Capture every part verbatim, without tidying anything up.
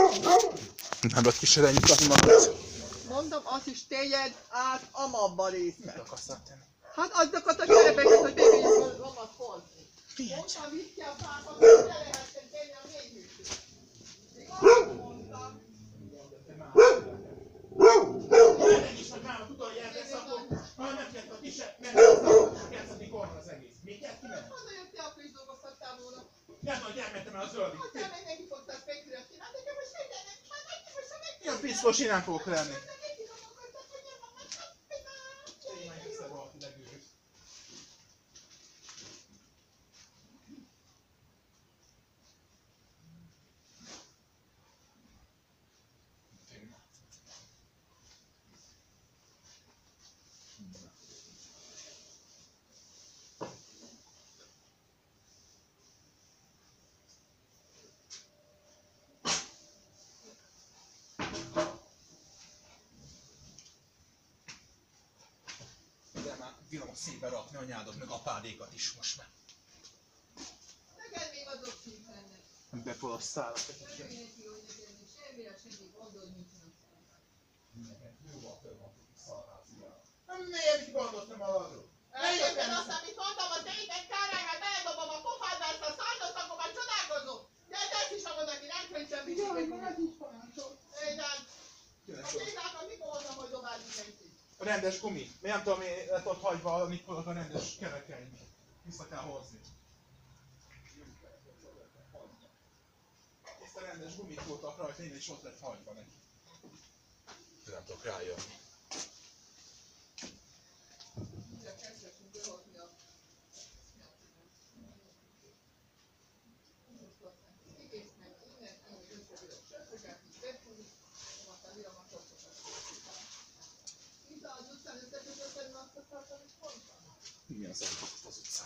Nem lehet kísérelni mutatni magad. Mondom, azt is tegyed át amabba részbe. Mit akarsz tenni? Hát azokat a cserepeket, hogy bevegyük az amat hozni. Mondtam, vidd ki a fákat, hogy ne lehessen tenni a mélyhűtőt. Még azt mondtam. Ennek is, hogy máma tudod, hogy eltesz, akkor ha nem kellett a kisebb, nem kellett a korban az egész. Még kell kimenni? Honnan jöttél, akkor is dolgozhattál volna. Nem, hogy elmentem el a zöldig. Aztán meg neki fogtál fekvőre csinálni, nekem most mindennek, már neki most a neki. Ilyen piszkos én nem fogok lenni. Villamos szépen rakni anyádat, meg apádékat is most már. Neked még azok szív lennek. Bepolasztál. Örülj neki, hogy neked még semmire semmi gondol nincsen. Neked jó van, több van, szarházia. Nem, miért mit gondolsz, nem aladról? Eljöttem azt, amit mondtam, az egyik kárányát beledobom a pofádba, ezt a szajtot, akkor már csodálkozom. De ezt is amond, aki nem köntsem viszont. Jaj, már ez is parancsol. Igen. A tévákat mikor mondtam, hogy dobálni neki? A rendes gumi. Miért nem tudom, én lett ott hagyva a Nikolak a rendes kerekeim. Vissza kell hozni. Ezt a rendes gumit voltak rajta, én is ott lett hagyva neki. De nem tudok rájönni. Milyen szart akarsz az utcán?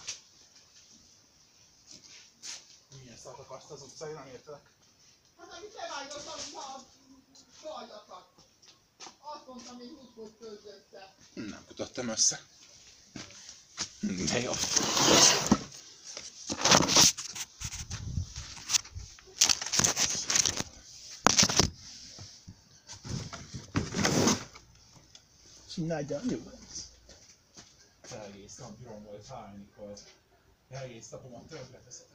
Milyen szart akarsz az utcán? Én nem értelek. Hát amit levágottam a sajdakat. Azt mondtam, hogy húszkod költ össze. Nem kötöttem össze. De jó. Csinálja, jó. Egész nap gyom volt hányni, hogy egész napomat tönkreteszek.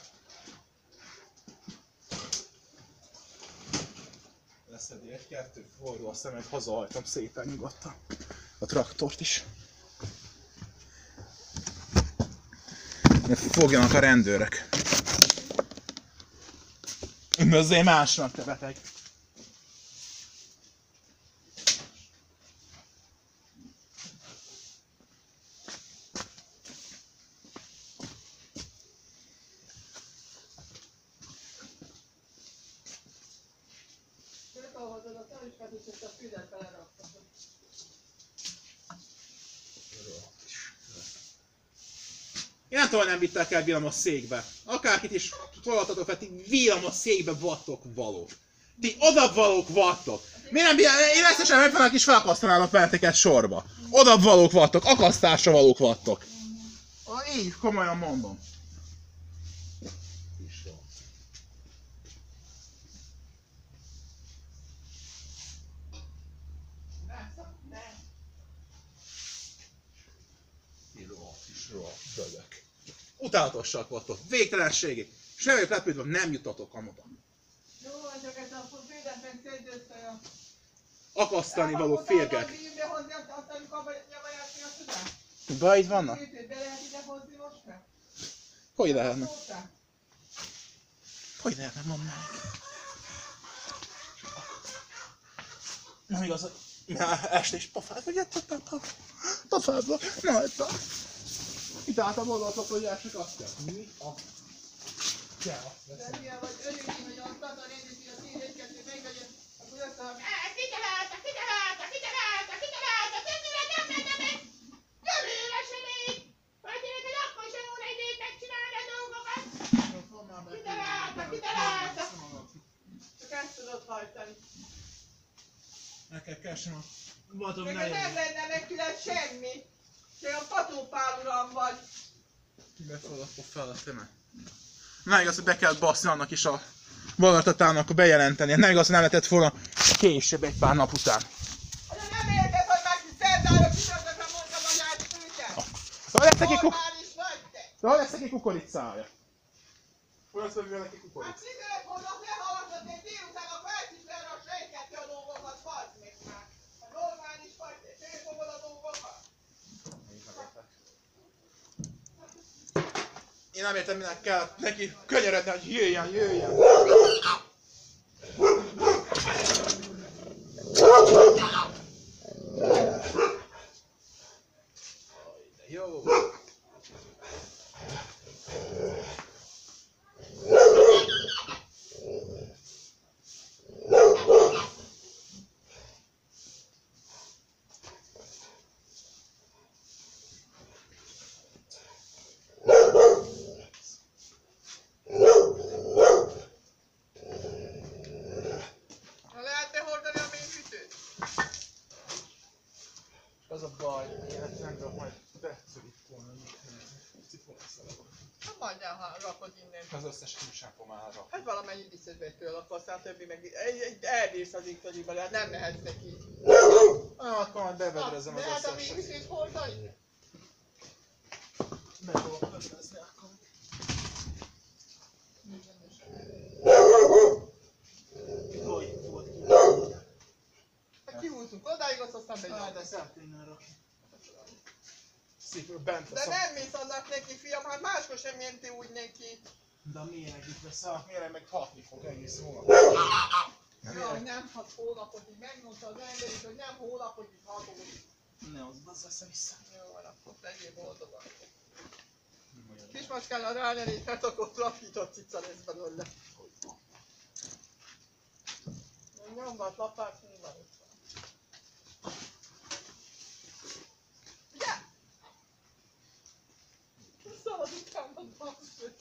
Leszedi egy-kettő forró a szemet, hazahajtam szépen nyugodtan. A traktort is. Fogjanak a rendőrök. Üdvözlj másnak, te beteg! Én nem tudom, nem vittek el villamos székbe. Akárkit is tolhatatok fel, ti villamos székbe vattok valók. Ti oda valók vattok. Miért nem, én összesen megfelelően is felakasztanának benneteket sorba. Oda valók vattok, akasztásra valók vattok. Ah, így, komolyan mondom. Utálatosak vagytok, végtelenségig. Semmi lepődve nem jutatok amoda. Jó, csak ez a fődet meg szégyőzte a... Akasztani való férgek. Bajid vannak? Be lehet ide hozni most már? Hogy lehetne? Hogy lehetne, mondd meg? Nem igaz, hogy este is pofád, hogy ettett a pofádba. Na, ez a... Itt álltam oldaltok, hogy elsők azt kell. Mi? A... Kell azt veszem. De milyen vagy örülni, hogy azt adta nézni, hogy a színvédkező megvegyen, akkor azt mondom, kitelállta, kitelállta, kitelállta, kitelállta, többire nem lenne meg! Jövőre se még! Vagy én neked akkor sem volna időt megcsinálni a dolgokat! Kitelállta, kitelállta! Csak ezt tudod hajtani. Meg kell keresnem a vadom neked nem lenne meg tőled semmi! Te a patópál uram vagy! Kibefogad, akkor fel a teme. Na igaz, hogy be kellett baszni annak is a, Balatatán akkor bejelenteni. Nem igaz, nem lehetett volna később egy pár nap után. De nem érted, hogy meg szerdára csütörtökre mondtam a nyári őket? Ha lesz neki, kuk... Normális vagy te? ha lesz neki kukoricája. Hol lesz neki Hát kukorica? figyelj, holnap ne hallgatod, én délután akkor elkísérem a sejtgetni a dolgokat, bazd meg már. Hát normális vagy te? Csinálj fogod a dolgokat? Én nem értem, minek kell neki könyörödni, hogy jöjjön, jöjjön. Jó. Ha lehetne hordani a mélyfűtőt? Az a baj, én ezt nem tudom, majd beszorítolni. Hát majdnem, ha rakod innen. Az összes húsápomára. Hát valamennyit viszed be tőle, akkor aztán többi meg egy, egy elbírsz az iktagyiba, hát nem mehetsz neki. Ah, akkor majd bevedrezem az de hát a összeset. mélyfűtőt hordani? Meg fogom vedrezni akkor. Hogy volt ki? Hát kihúzunk odáig, azt aztán Ah, de begyaljuk. ezt el kéne rakni. Szép, bent De lesz a... nem mész annak neki, fiam, hát máskor sem menti úgy neki. De a méreg itt lesz, a méreg meg hatni fog egész hónap. Jaj, nem hat hónapokig, megmondta az emberit, hogy nem hónapokig hatódik. Ne, az az lesz vissza. Jó, van, akkor legyél boldogan. Kismacskállal rányelít, mert akkor lapított cica lesz belőle. Nyomvat, lapát, minden itt van. Ugye? Szalad után van,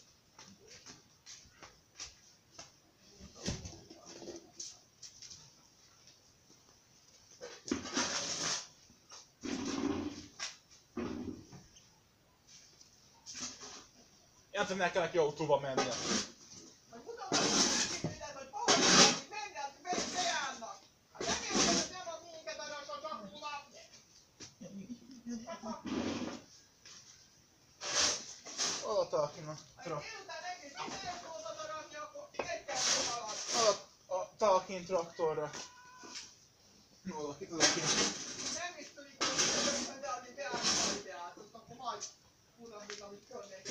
Én tudom, nekem neki autóba mennie. hogy mutatom, hogy hol van, menjen, bejárnak. Hát nem értem, hogy nem ad minket arra a csapónak. Oda talkin a trak... Délután egész ideje voltad arra, akkor egy kettő alatt. Oda a talkin traktorra. Oda ki, oda ki. Nem is tudik, hogy de addig beállítani, hogy beállított, akkor majd uram, még amit körnék.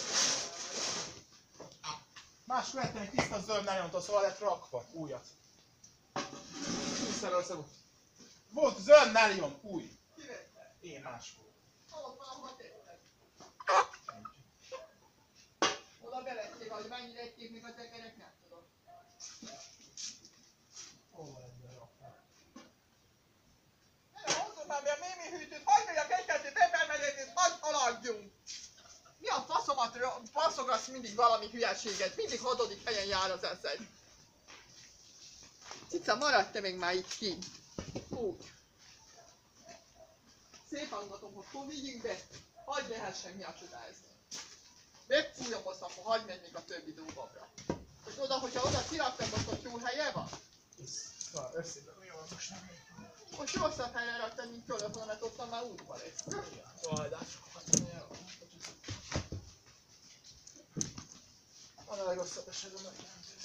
Más vettem egy tiszta zöld nylont, szóval lett rakva. Újat. Tisztáról szagú. Volt zöld nylon, új. Kivette. Én máskor. Ott valahol tetted. Oda belették, hogy mennyire ették még a tekerek, nem tudom. Hol lett berakva? Gyere, hozzuk már be a mémi hűtőt, hagyd meg a kettő peppermegyet, és hagyd haladjunk! Mi a faszomat faszogasz mindig valami hülyeséget? Mindig hatodik helyen jár az eszed. Cica, maradj te még már itt ki. Úgy. Szép hallgatom, hogy hol vigyünk be, hagyd lehessen mi a csodázni. Megfújom azt, akkor hagyd meg még a többi dolgokra. És oda, hogyha oda kiraktam, akkor jó helye van? Na, összében mi van most nem még? Most rosszabb helyre raktad, mint körülbelül, mert ottan már útban lesz. Jaj, de sokat mondja. Van a legrosszabb esetben megjelentőzni.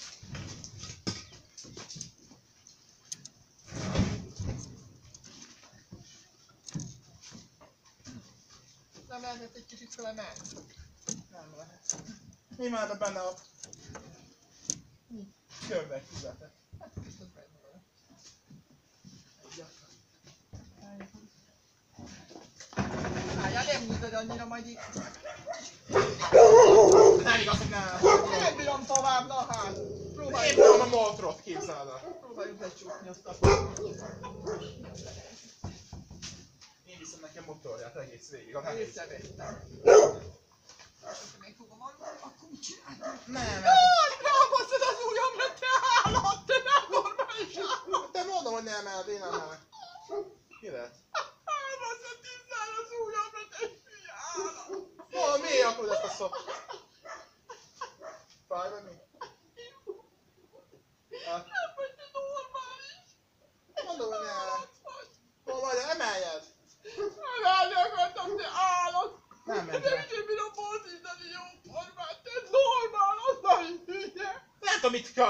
Nem lehetett egy kicsit fele menni. Nem lehet. Mi már benne a... Körbe fizetek. Hát biztos benne van. Várjál, nem húzod annyira, majd itt. Nem igaz, hogy nem. Nem bírom tovább, na hát. Én Próbáljuk. tudom a moltrot, képzeld el. Próbáljuk lecsúszni azt a... Én viszem neki a motorját egész végig, a nehéz. Észrevettem. Még fogom adni, akkor mit csinálj? Nem, nem. Jaj, rábaszod az ujjamra, te állat, te nem normális. Te mondom, hogy nem emeled, én nem emelek. Ki lehet? Rábaszod tisztán az ujjamra, te hülye állat. Mondom, miért akarod ezt a szó? Fáj vagy mi?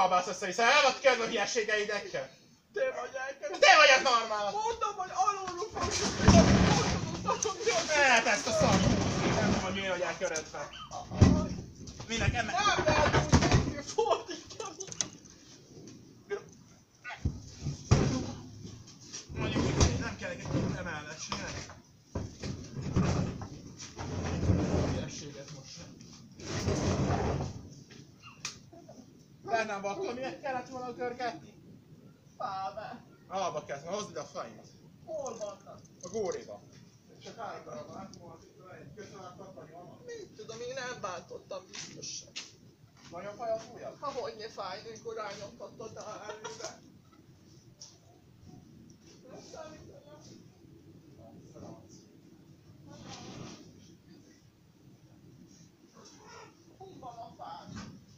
kiabálsz össze, hiszen el vagy kedve hülyeségeidekkel. Te vagy elkezdve. Te vagy az normál! Mondom, hogy alulról fogjuk. Ne lehet ezt a szart húzni, nem tudom, hogy miért vagy elköredve. Minek ennek? Nem lehet úgy nézni, fordítani. Mondjuk, hogy nem kell egy emellett csinálni. Hülyességet most sem. Bernában akkor miért kellett volna görgetni? Fábe. Alba kezdve, hozd ide a faint. Hol vannak? A góréba. Csak hány darabban látom, hogy itt egy köszönhet tartani van. Mit tudom, én nem bántottam biztosan. Nagyon fáj az ujjad? Ha hogy ne fáj, amikor rányomtattad a előre. Nem számít, hol van a fád?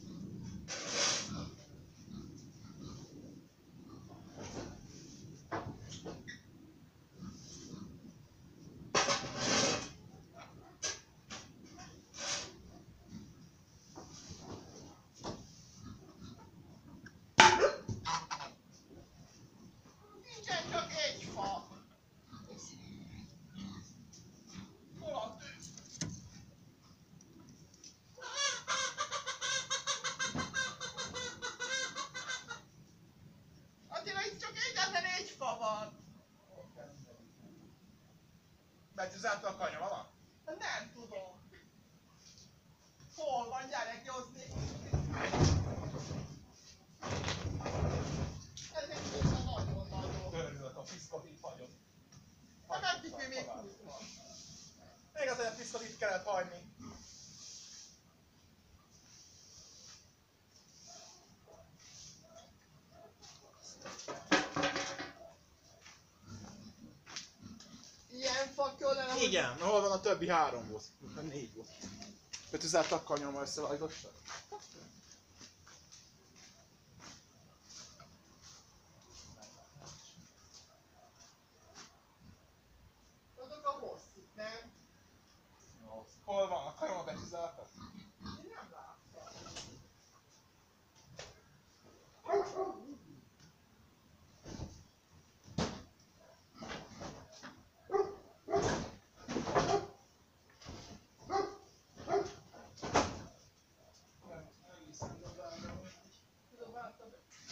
Nincsen csak egy fa. Hol a tűz? Attila, itt csak egyetlen egy fa van. Betűzálta a kanya vala? Nem tudom. Hol van, gyerek, Józsi? Ez egy kicsit nagyon-nagyon. Örülök, a piszkot itt hagyod. Hát eddig mi még húsz van. Még azért a piszkot itt kellett hagyni. Ilyen fa kellene, hogy... Igen, hol van a többi három volt? Négy volt. Betűzálta a kanyom összevágosra. Azok a hosszút, nem? Hol van a kanyom a betűzálta? Én nem láttam. Tudom, láttam.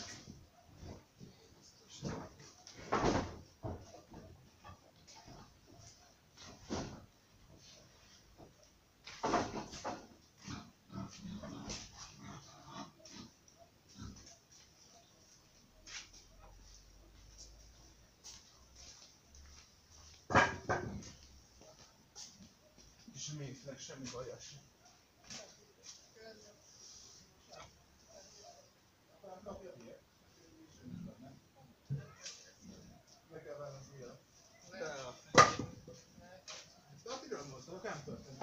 És még semmi baja sem. Meg kell venni az ujjat. De a piron mozdulok, nem történik.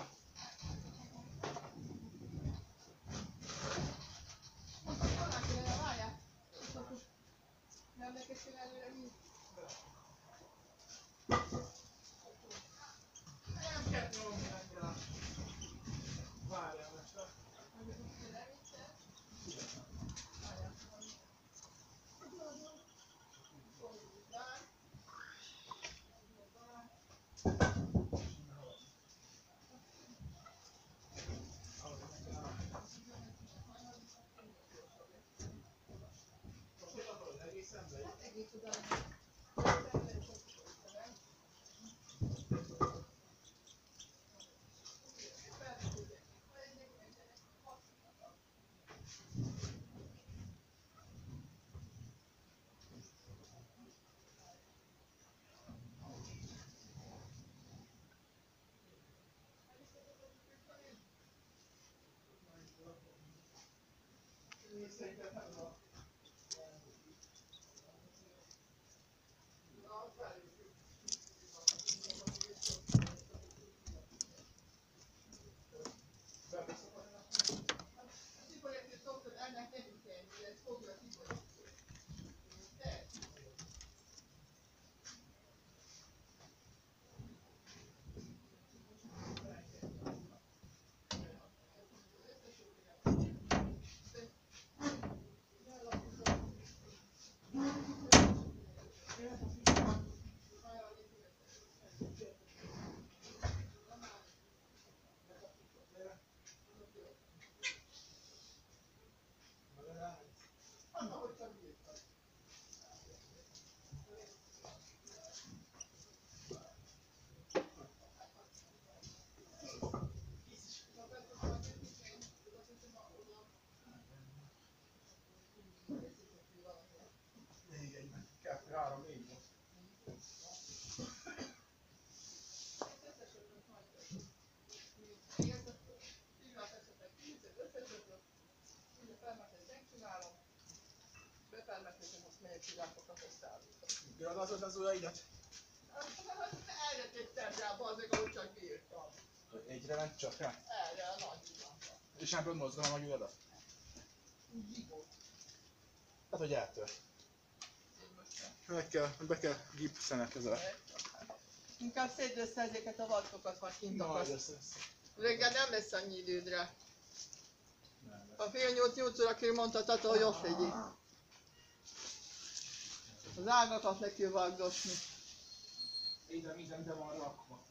Vannak ide, várjál. Nem neked kell előre mi? Nem kell nyomni ennyire. Várjál, mester. Egész oda. melyik virágokat összeállítani. Kiadod az ujjaidat? Erre tettem rá, bazdmeg, ahogy csak bírtam. Egyre ment csak rá? Erre a nagy virágra. És nem tudod mozgalom a ujjadat? Úgy hívott. Hát, hogy eltört. Én most sem. Meg kell, be kell gipszelnek ezzel. Inkább szedd össze ezeket a vattokat, majd kint Majd akarsz. össze össze. Reggel nem lesz annyi idődre. Nem lesz. A fél nyolc-nyolc órakor mondta Tata, hogy ott legyél. Az ágakat neki vágdosni. Ide minden be van rakva.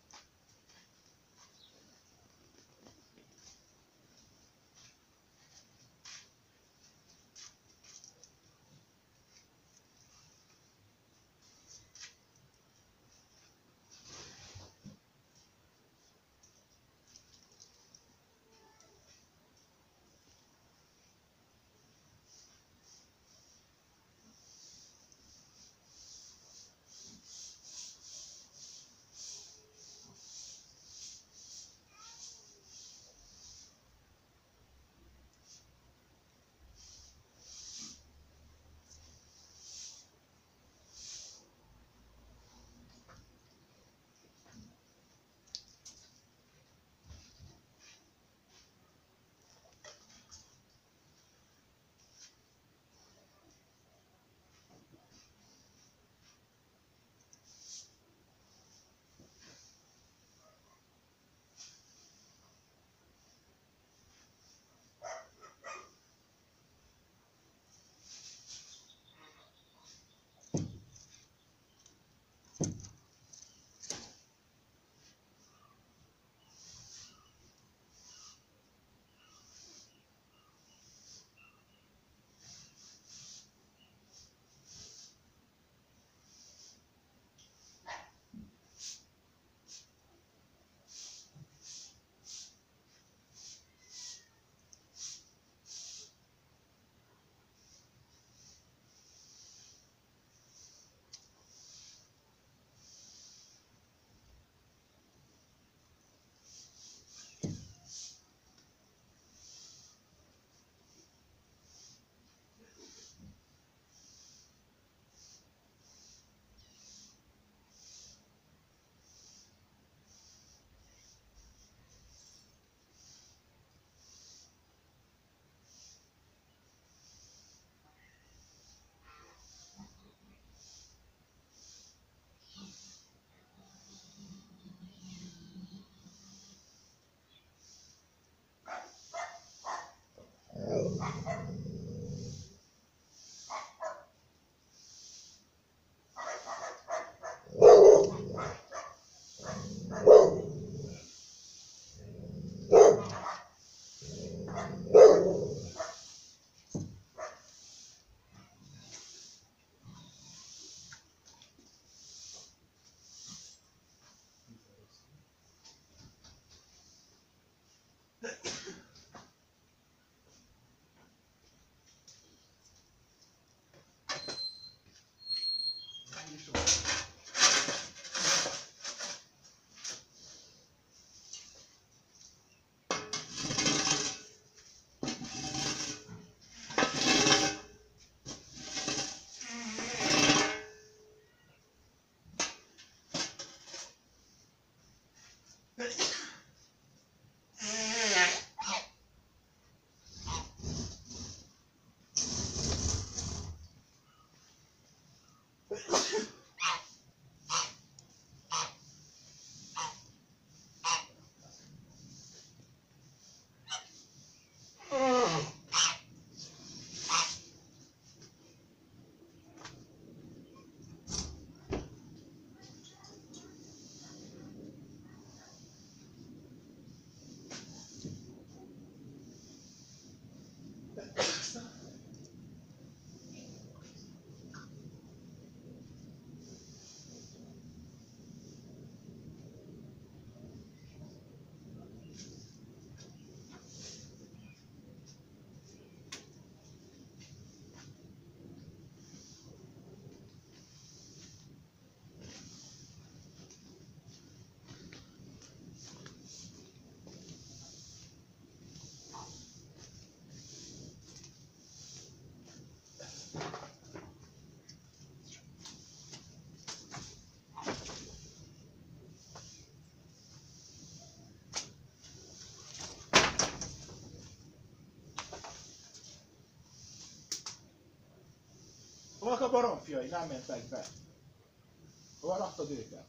Hol a baromfiai? Nem mentek be. Hol raktad őket?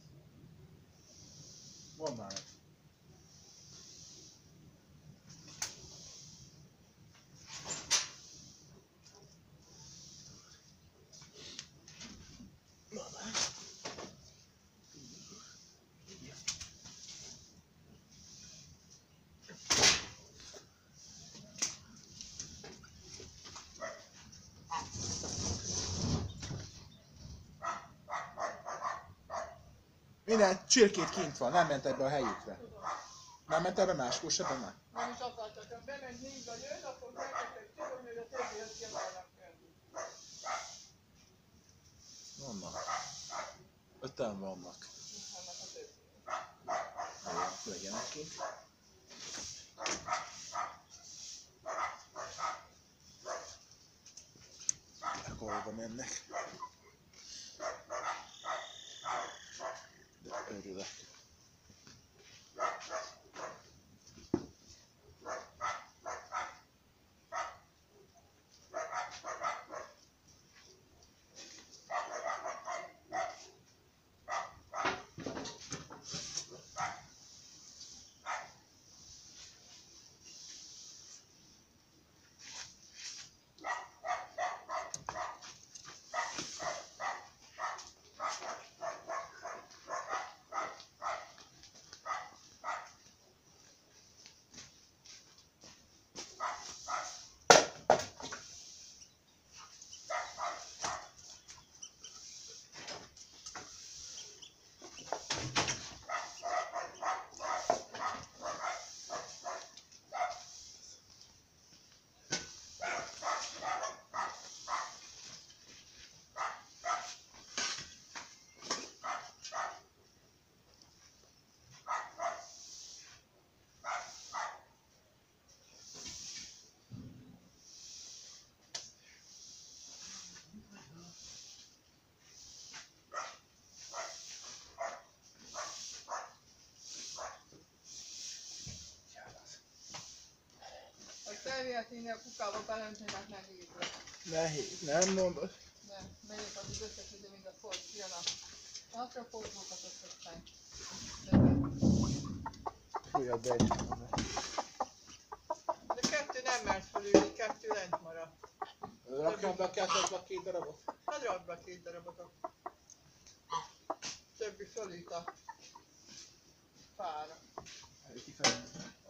Mondd már meg. Minden csirkét kint van, nem mentek be a helyükre. Nem mentek be máskor se be már? Nem is akartak, ha bement négy vagy öt, akkor elkezdtek csinálni, hogy a többihez ki akarnak jönni. Vannak. Öten vannak. Vannak a többi. Jó, legyenek kint. Akkor hova mennek? De örülök. Elvihetni a kukába belöntenek nehéz lesz. Nehéz, nem mondod? Nem, megyek az összes ide, mind a folt, jön a natrapózókat összesztány. Fújjad be egy hozzá. De kettő nem mert fölülni, kettő lent marad. Rakjam be a kettőt a két darabot? Hát rakd be két darabot. Többi fölít a fára. Kifelé.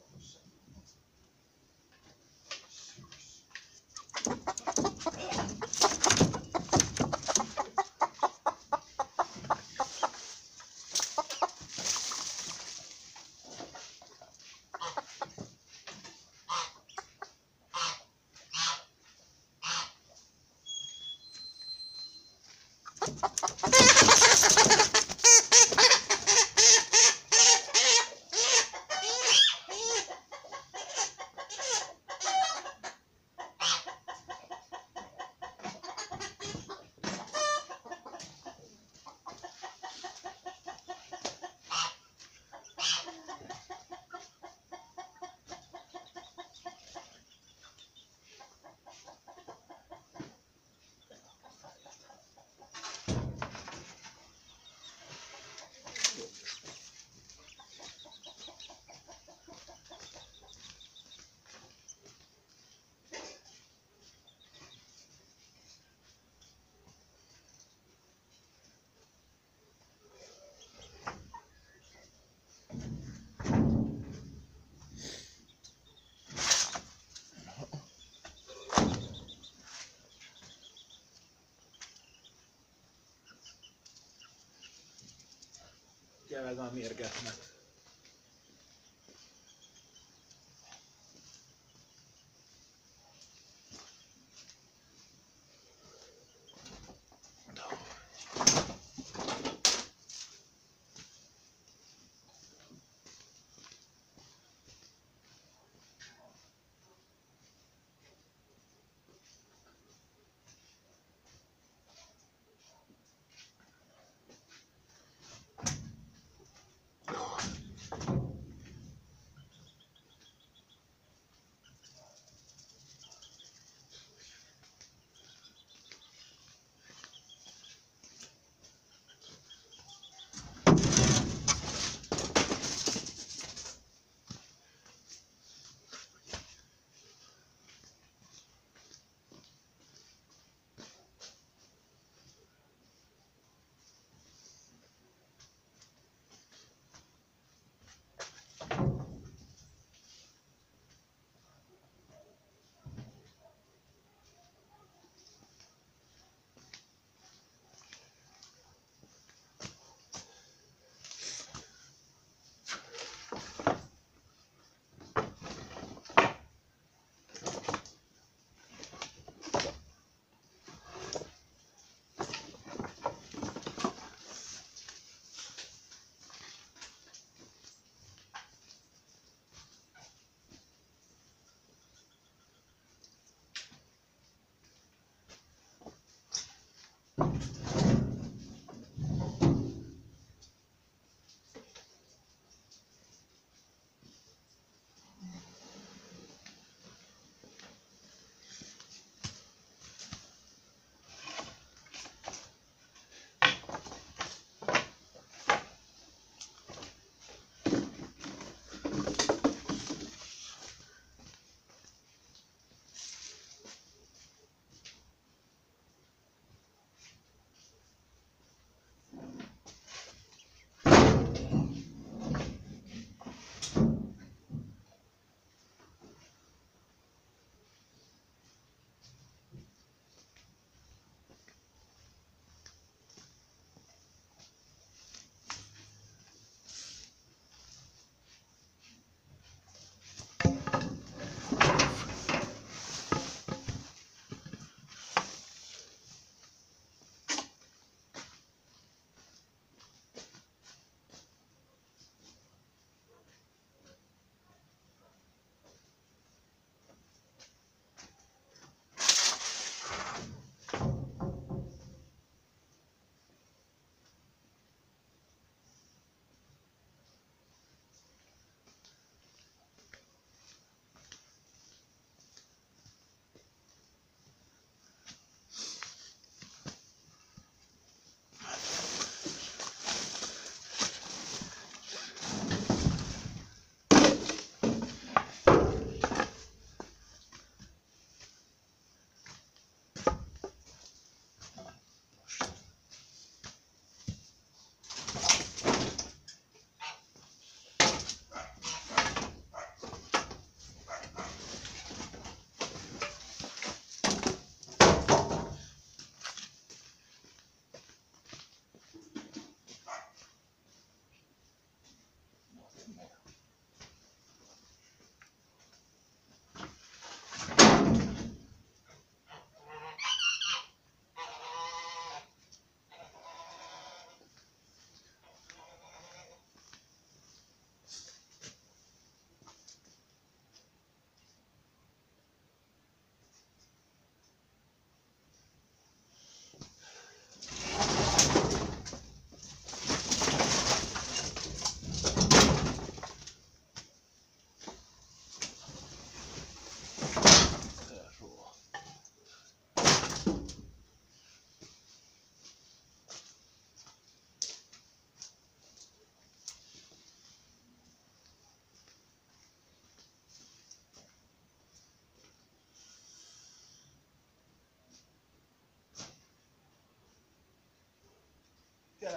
Keveg a mérgetnek.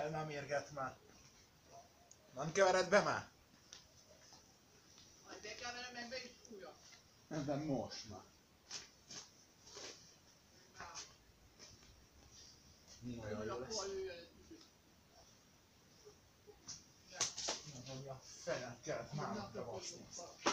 Keverne a mérget már. Nem kevered be már? Majd bekeverem, meg be is fújok. De most már. Nagyon jó lesz. Hogy a fenet kellett már bebaszni.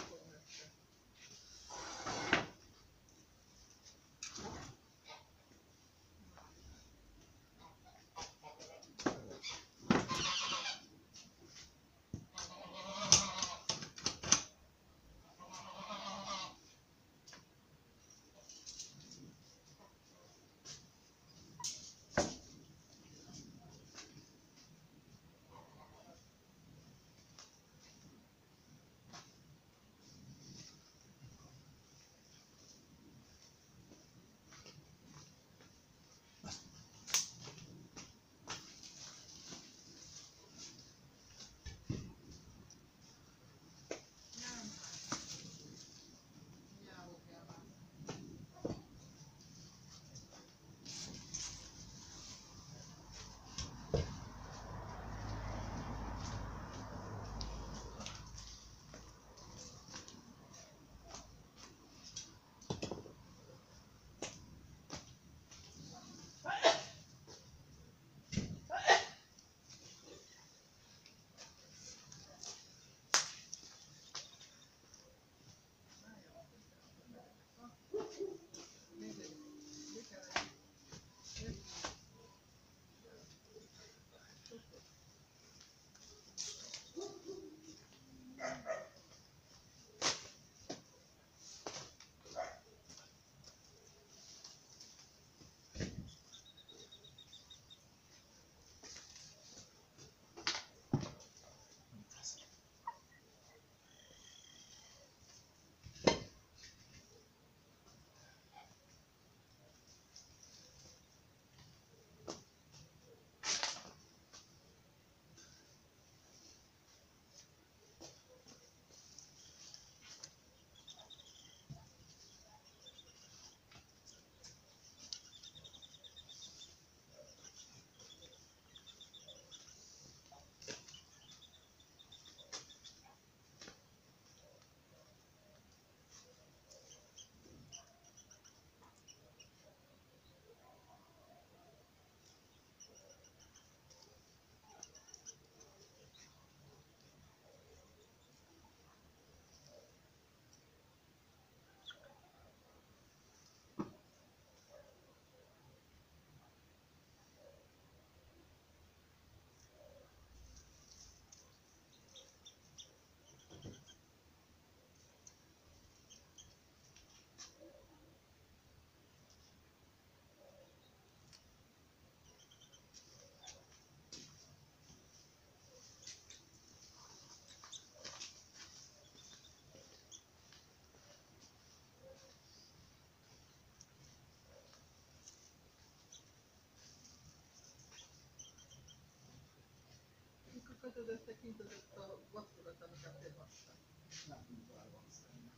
Kötöd összekintözött a vacsorodat, amiket elhasznál. Nem tudom, hogy van szerintem.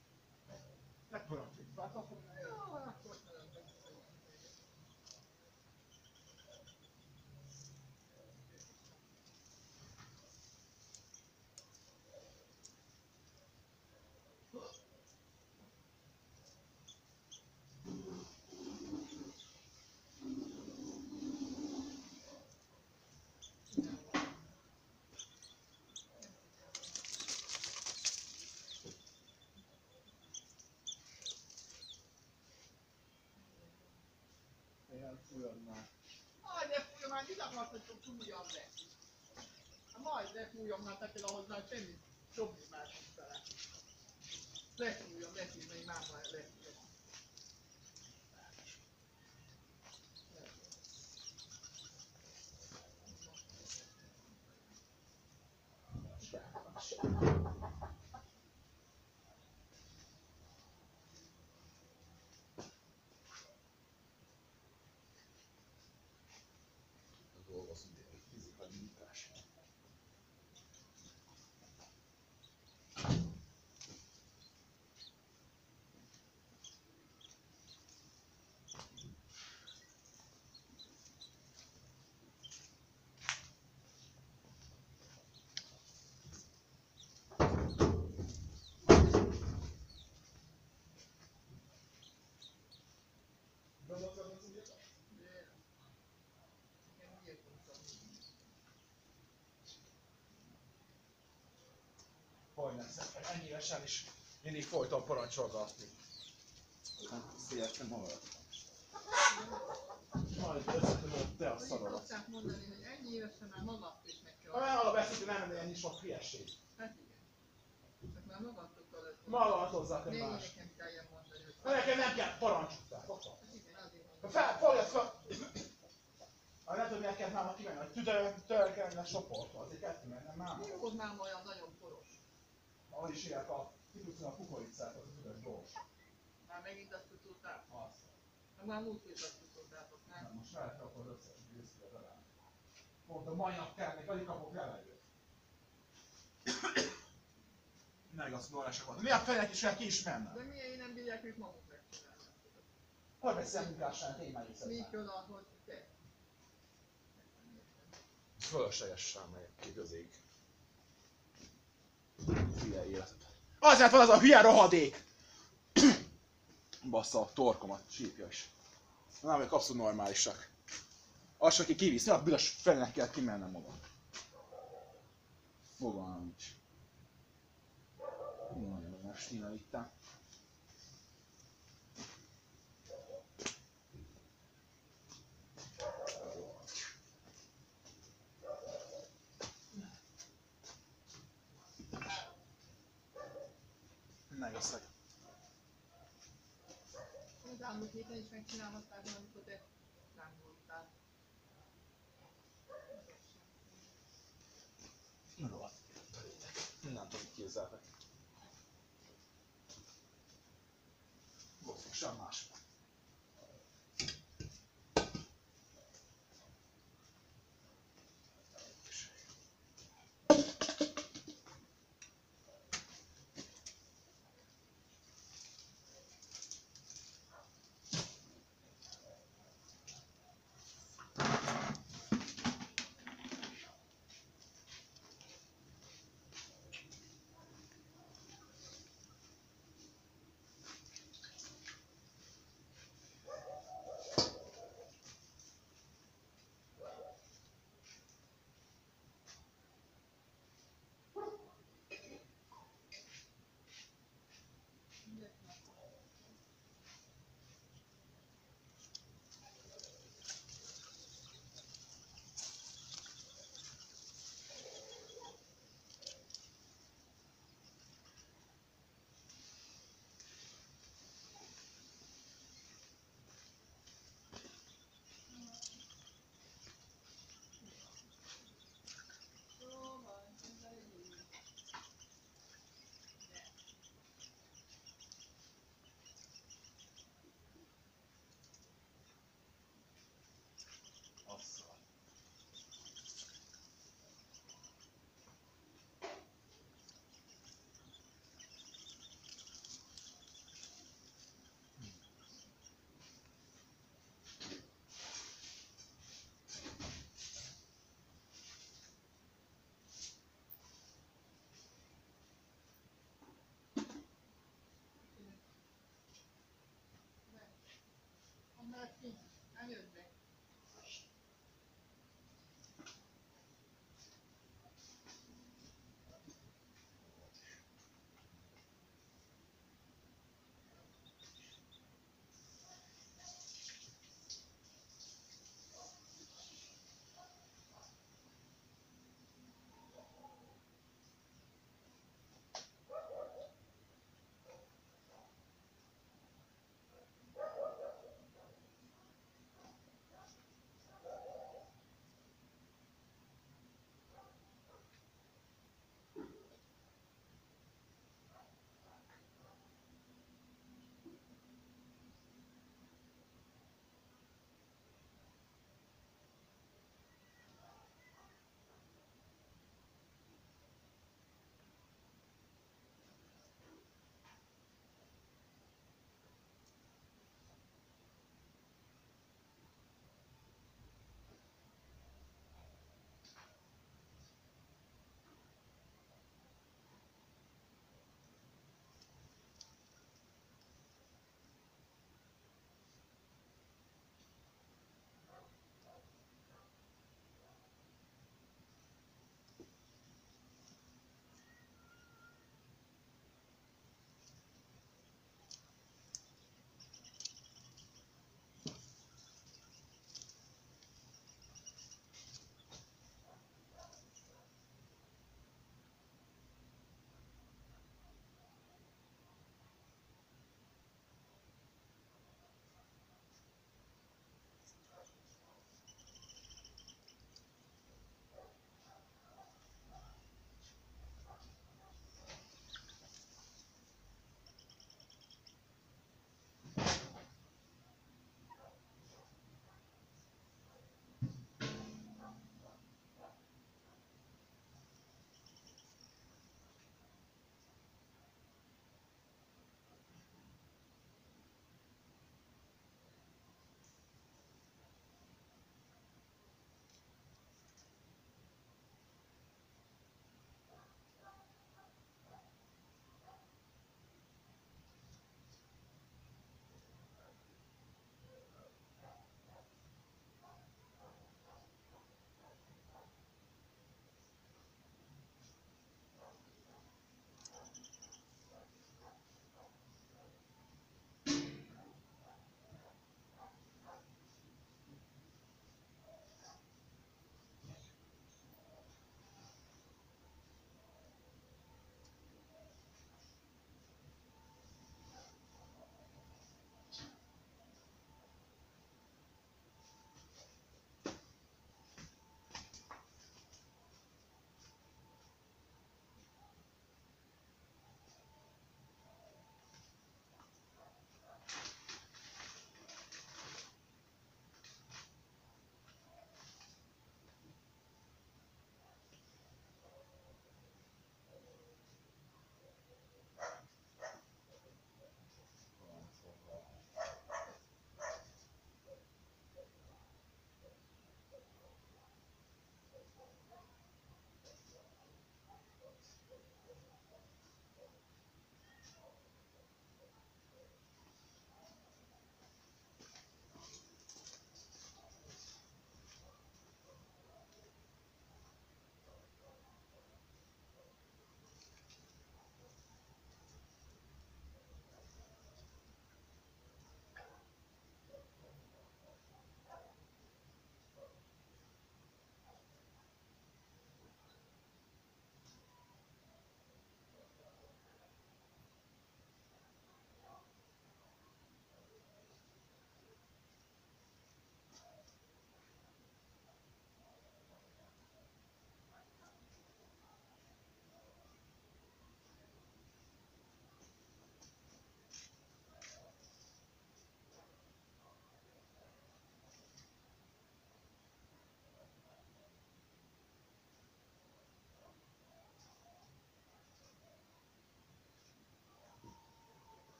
Megpróbálom, hát akkor Jó, akkor nagyon beszélünk. elfújod már. Majd ne fújjon, már mit akarsz, hogy fújjam le? Hát majd ne fújjon, már te kell ahhoz már semmi, semmi más nincs vele. Lefújjon, lefújjon, még már már lefújjon. Hogy nem szeretem, ennyi évesen is mindig folyton parancsolgatni. Szépen magad. Majd összetudod te a Hogy szarodat. szokták mondani, hogy ennyi évesen már magadt is meg kell. Olyan alap beszél, hogy nem lenne ilyen is sok hülyeség. Hát igen. Csak már magattól kellett. Magad hozzá kell Még más. nekem kelljen mondani, hogy... De nekem nem kell parancsották, hoppá. Hát igen, azért Ha mondom. fel, fogjad fel! Ha nem tudom, miért kellett máma kimenni, hogy tüdőn, törkelni a soportba, azért kellett kimenni, nem máma. Mi volt már olyan nagyon poros? Ahogy is írják a, ki tudsz a kukoricát, az a tüdős gyors. Már megint azt tudtál? Azt. Meg már múltkor is azt tudtátok, nem? Nem, most felrakod összes, hogy őszki az elem. Mondta, mai nap kell, még alig kapok levegőt. Ne igaz, dollásokat. Mi a fenek is kell ki is mennem? De miért nem bírják ők maguk megcsinálni? Hogy vagy szemmunkásán témájuk Mi szerintem? csoda, hogy te? Fölöslegesen megyek ki közéig. Hülye életet. Azért van az a hülye rohadék! Bassza a torkomat, sípja is. Nem vagyok abszolút normálisak. Az, aki kivisz, mi a büdös felének kell kimennem oda. Fogalmam nincs. Nagyon nagy stína ittem. Megösszeg. Az elmúlt héten is megcsinálhatták, amikor te nem voltál. Rohadt. Nem tudom, képzeltek. Gosszok sem más.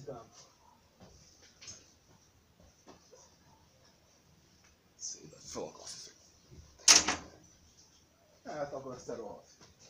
Szívem. Szépen fel akarsz. Hát akkor ezt te rohadt.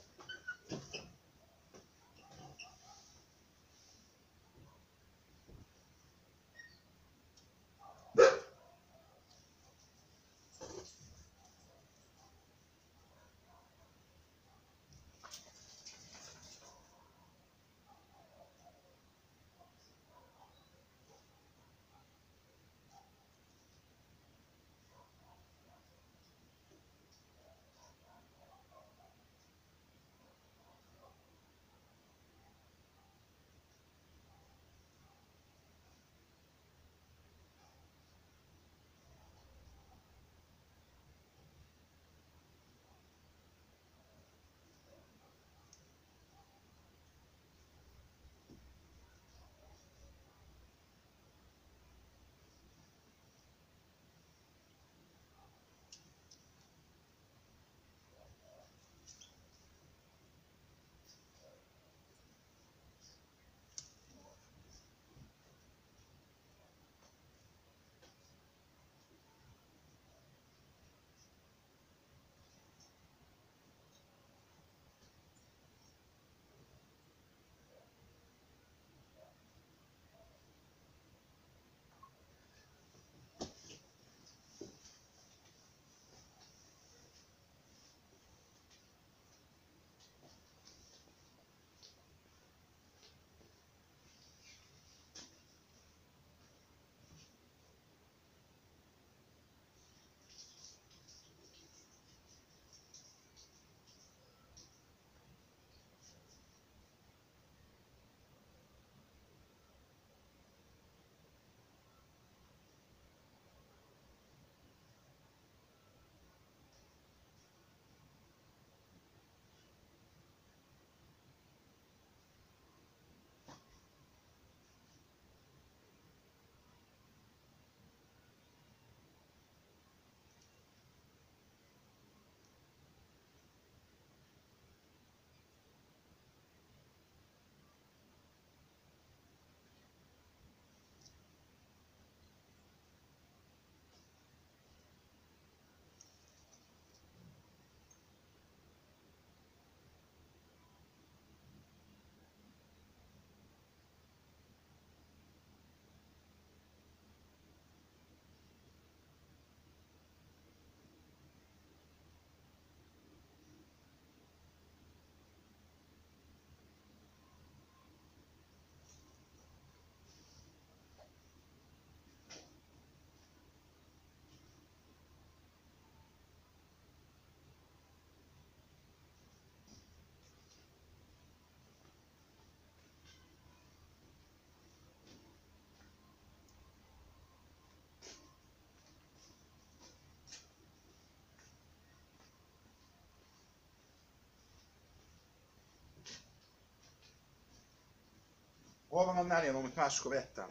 Hol van a nálium, amit máskor vettem?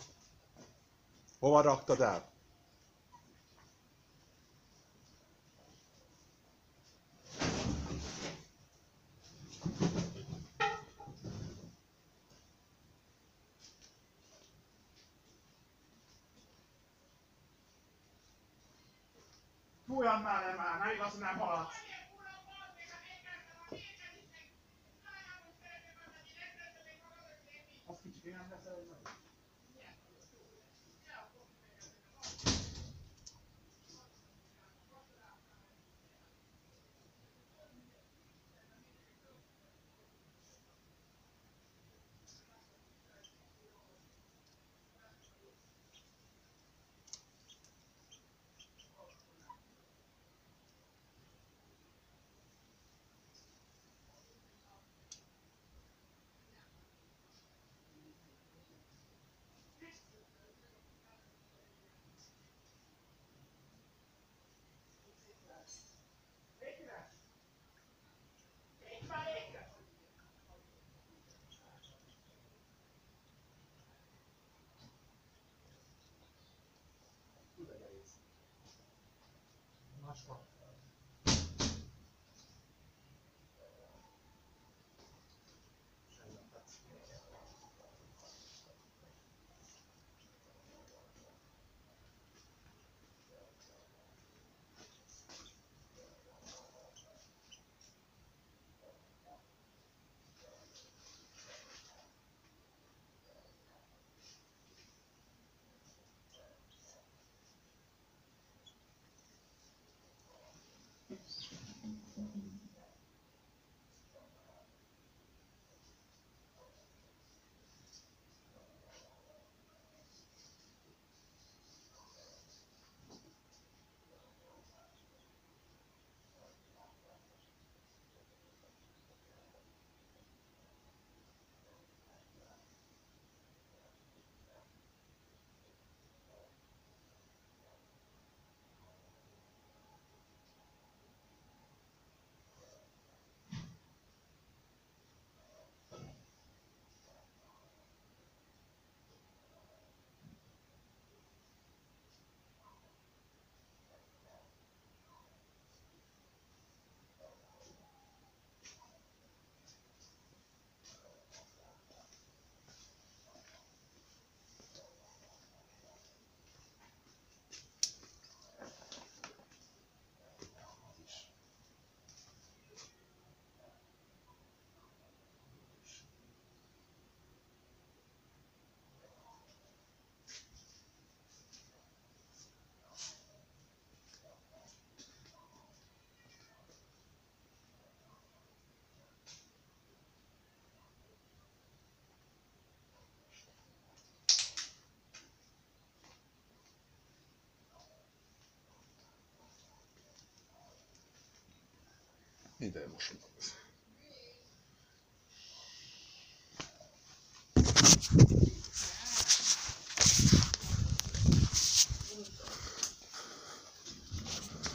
Hova raktad el? Fújjam már le már, nem igaz, nem haladsz. Az kicsit nem lesz el, hogy máskor. Ide most magad.